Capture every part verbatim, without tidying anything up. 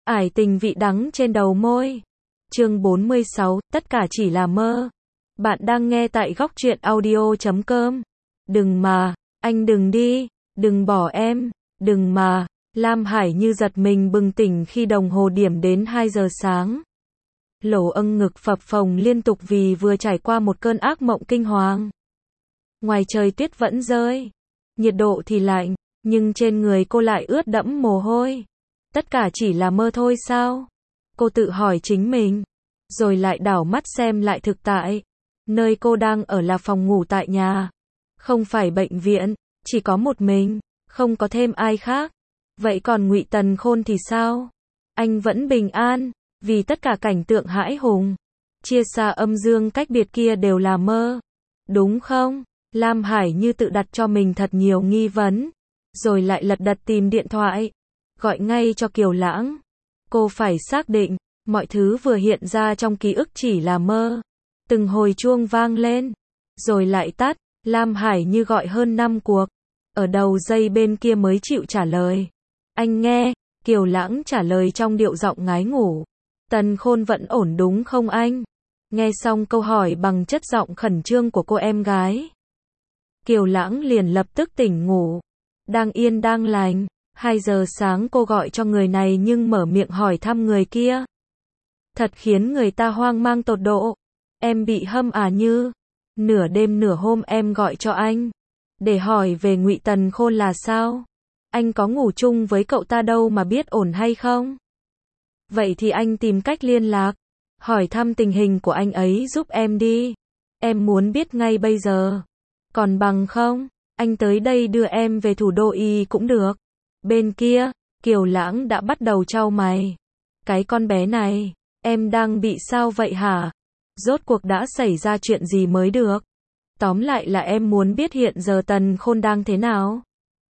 Ải tình vị đắng trên đầu môi. Chương bốn mươi sáu, tất cả chỉ là mơ. Bạn đang nghe tại góc truyện audio chấm com. Đừng mà, anh đừng đi, đừng bỏ em, đừng mà. Lam Hải Như giật mình bừng tỉnh khi đồng hồ điểm đến hai giờ sáng. Lỗ âng ngực phập phồng liên tục vì vừa trải qua một cơn ác mộng kinh hoàng. Ngoài trời tuyết vẫn rơi, nhiệt độ thì lạnh, nhưng trên người cô lại ướt đẫm mồ hôi. Tất cả chỉ là mơ thôi sao? Cô tự hỏi chính mình, rồi lại đảo mắt xem lại thực tại. Nơi cô đang ở là phòng ngủ tại nhà, không phải bệnh viện, chỉ có một mình, không có thêm ai khác. Vậy còn Ngụy Tần Khôn thì sao? Anh vẫn bình an, vì tất cả cảnh tượng hãi hùng, chia xa âm dương cách biệt kia đều là mơ. Đúng không? Lam Hải Như tự đặt cho mình thật nhiều nghi vấn, rồi lại lật đật tìm điện thoại, gọi ngay cho Kiều Lãng. Cô phải xác định, mọi thứ vừa hiện ra trong ký ức chỉ là mơ. Từng hồi chuông vang lên, rồi lại tắt. Lam Hải Như gọi hơn năm cuộc, ở đầu dây bên kia mới chịu trả lời. Anh nghe, Kiều Lãng trả lời trong điệu giọng ngái ngủ. Tần Khôn vẫn ổn đúng không anh? Nghe xong câu hỏi bằng chất giọng khẩn trương của cô em gái, Kiều Lãng liền lập tức tỉnh ngủ. Đang yên đang lành, hai giờ sáng cô gọi cho người này nhưng mở miệng hỏi thăm người kia. Thật khiến người ta hoang mang tột độ. Em bị hâm à Như? Nửa đêm nửa hôm em gọi cho anh, để hỏi về Ngụy Tần Khôn là sao? Anh có ngủ chung với cậu ta đâu mà biết ổn hay không? Vậy thì anh tìm cách liên lạc, hỏi thăm tình hình của anh ấy giúp em đi. Em muốn biết ngay bây giờ. Còn bằng không, anh tới đây đưa em về thủ đô Y cũng được. Bên kia, Kiều Lãng đã bắt đầu chau mày. Cái con bé này, em đang bị sao vậy hả? Rốt cuộc đã xảy ra chuyện gì mới được? Tóm lại là em muốn biết hiện giờ Tần Khôn đang thế nào.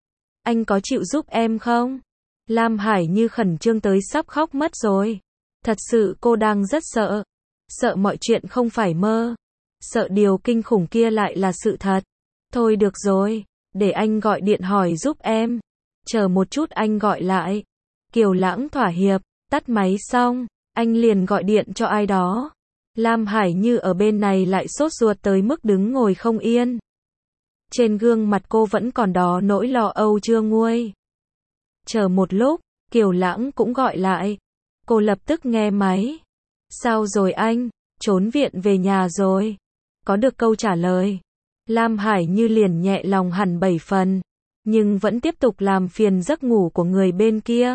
Anh có chịu giúp em không? Lam Hải Như khẩn trương tới sắp khóc mất rồi. Thật sự cô đang rất sợ. Sợ mọi chuyện không phải mơ. Sợ điều kinh khủng kia lại là sự thật. Thôi được rồi, để anh gọi điện hỏi giúp em. Chờ một chút anh gọi lại. Kiều Lãng thỏa hiệp, tắt máy xong, anh liền gọi điện cho ai đó. Lam Hải Như ở bên này lại sốt ruột tới mức đứng ngồi không yên. Trên gương mặt cô vẫn còn đó nỗi lo âu chưa nguôi. Chờ một lúc, Kiều Lãng cũng gọi lại. Cô lập tức nghe máy. Sao rồi anh? Trốn viện về nhà rồi? Có được câu trả lời. Lam Hải Như liền nhẹ lòng hẳn bảy phần, nhưng vẫn tiếp tục làm phiền giấc ngủ của người bên kia.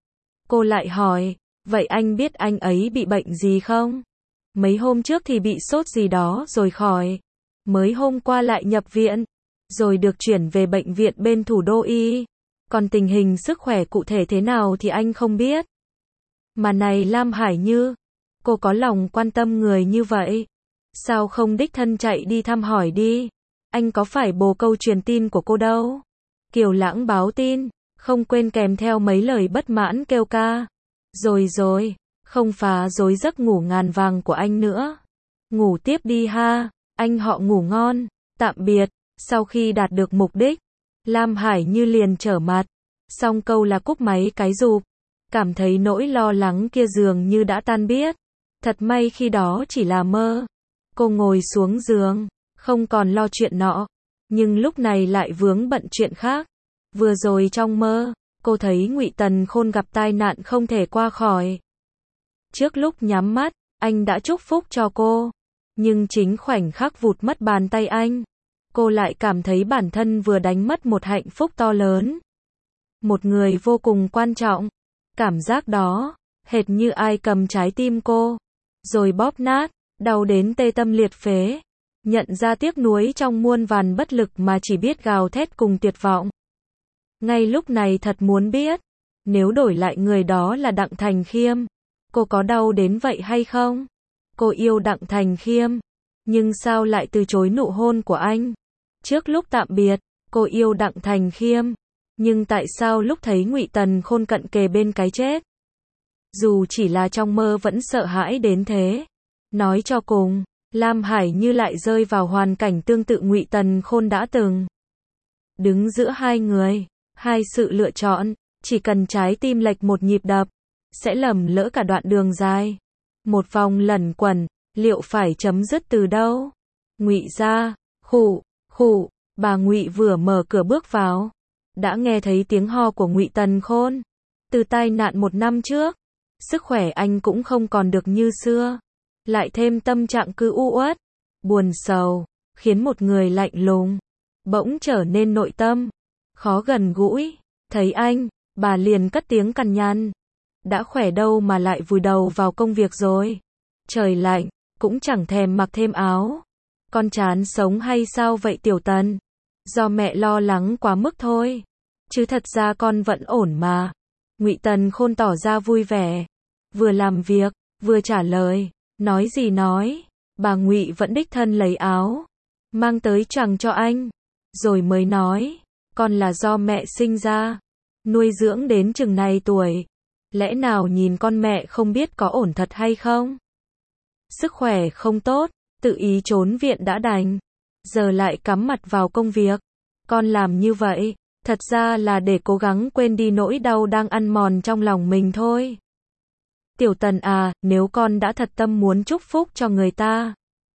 Cô lại hỏi, vậy anh biết anh ấy bị bệnh gì không? Mấy hôm trước thì bị sốt gì đó rồi khỏi. Mới hôm qua lại nhập viện, rồi được chuyển về bệnh viện bên thủ đô Y. Còn tình hình sức khỏe cụ thể thế nào thì anh không biết. Mà này Lam Hải Như, cô có lòng quan tâm người như vậy, sao không đích thân chạy đi thăm hỏi đi? Anh có phải bồ câu truyền tin của cô đâu? Kiều Lãng báo tin, không quên kèm theo mấy lời bất mãn kêu ca. Rồi rồi, không phá rối giấc ngủ ngàn vàng của anh nữa. Ngủ tiếp đi ha, anh họ ngủ ngon, tạm biệt. Sau khi đạt được mục đích, Lam Hải Như liền trở mặt. Xong câu là cúp máy cái rụp. Cảm thấy nỗi lo lắng kia dường như đã tan biết. Thật may khi đó chỉ là mơ. Cô ngồi xuống giường, không còn lo chuyện nọ. Nhưng lúc này lại vướng bận chuyện khác. Vừa rồi trong mơ, cô thấy Ngụy Tần Khôn gặp tai nạn không thể qua khỏi. Trước lúc nhắm mắt, anh đã chúc phúc cho cô. Nhưng chính khoảnh khắc vụt mất bàn tay anh, cô lại cảm thấy bản thân vừa đánh mất một hạnh phúc to lớn. Một người vô cùng quan trọng. Cảm giác đó, hệt như ai cầm trái tim cô, rồi bóp nát, đau đến tê tâm liệt phế. Nhận ra tiếc nuối trong muôn vàn bất lực mà chỉ biết gào thét cùng tuyệt vọng. Ngay lúc này thật muốn biết, nếu đổi lại người đó là Đặng Thành Khiêm, cô có đau đến vậy hay không? Cô yêu Đặng Thành Khiêm, nhưng sao lại từ chối nụ hôn của anh? Trước lúc tạm biệt, cô yêu Đặng Thành Khiêm, nhưng tại sao lúc thấy Ngụy Tần Khôn cận kề bên cái chết, dù chỉ là trong mơ vẫn sợ hãi đến thế? Nói cho cùng, Lam Hải Như lại rơi vào hoàn cảnh tương tự Ngụy Tần Khôn đã từng. Đứng giữa hai người, hai sự lựa chọn, chỉ cần trái tim lệch một nhịp đập, sẽ lầm lỡ cả đoạn đường dài. Một vòng lẩn quẩn, liệu phải chấm dứt từ đâu? Ngụy gia, khụ, khụ, bà Ngụy vừa mở cửa bước vào, đã nghe thấy tiếng ho của Ngụy Tần Khôn. Từ tai nạn một năm trước, sức khỏe anh cũng không còn được như xưa, lại thêm tâm trạng cứ u uất, buồn sầu, khiến một người lạnh lùng bỗng trở nên nội tâm, khó gần gũi. Thấy anh, bà liền cất tiếng cằn nhằn. Đã khỏe đâu mà lại vùi đầu vào công việc rồi. Trời lạnh, cũng chẳng thèm mặc thêm áo. Con chán sống hay sao vậy Tiểu Tần? Do mẹ lo lắng quá mức thôi. Chứ thật ra con vẫn ổn mà. Ngụy Tần Khôn tỏ ra vui vẻ. Vừa làm việc, vừa trả lời. Nói gì nói. Bà Ngụy vẫn đích thân lấy áo, mang tới choàng cho anh. Rồi mới nói. Con là do mẹ sinh ra, nuôi dưỡng đến chừng này tuổi. Lẽ nào nhìn con mẹ không biết có ổn thật hay không? Sức khỏe không tốt, tự ý trốn viện đã đành. Giờ lại cắm mặt vào công việc. Con làm như vậy, thật ra là để cố gắng quên đi nỗi đau đang ăn mòn trong lòng mình thôi. Tiểu Tần à, nếu con đã thật tâm muốn chúc phúc cho người ta,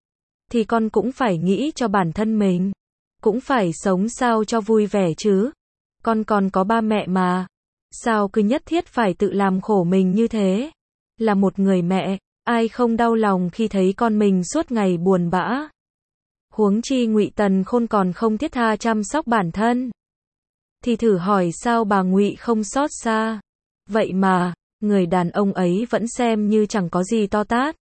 thì con cũng phải nghĩ cho bản thân mình. Cũng phải sống sao cho vui vẻ chứ. Con còn có ba mẹ mà. Sao cứ nhất thiết phải tự làm khổ mình như thế? Là một người mẹ, ai không đau lòng khi thấy con mình suốt ngày buồn bã. Huống chi Ngụy Tần Khôn còn không thiết tha chăm sóc bản thân. Thì thử hỏi sao bà Ngụy không xót xa. Vậy mà, người đàn ông ấy vẫn xem như chẳng có gì to tát.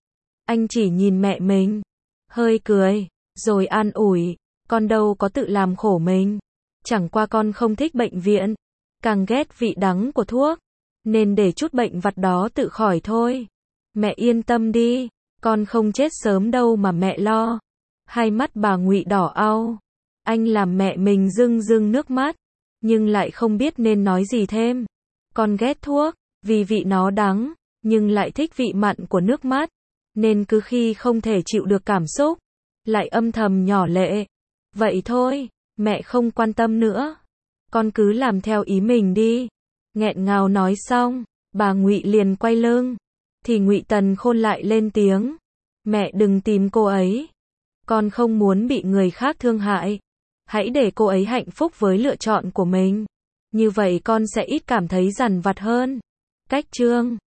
Anh chỉ nhìn mẹ mình, hơi cười, rồi an ủi. Con đâu có tự làm khổ mình. Chẳng qua con không thích bệnh viện, càng ghét vị đắng của thuốc, nên để chút bệnh vặt đó tự khỏi thôi. Mẹ yên tâm đi, con không chết sớm đâu mà mẹ lo. Hai mắt bà Ngụy đỏ au. Anh làm mẹ mình rưng rưng nước mắt, nhưng lại không biết nên nói gì thêm. Con ghét thuốc, vì vị nó đắng, nhưng lại thích vị mặn của nước mắt, nên cứ khi không thể chịu được cảm xúc, lại âm thầm nhỏ lệ. Vậy thôi, mẹ không quan tâm nữa. Con cứ làm theo ý mình đi. Nghẹn ngào nói xong, bà Ngụy liền quay lưng. Thì Ngụy Tần Khôn lại lên tiếng. Mẹ đừng tìm cô ấy. Con không muốn bị người khác thương hại. Hãy để cô ấy hạnh phúc với lựa chọn của mình. Như vậy con sẽ ít cảm thấy dằn vặt hơn. Cách chương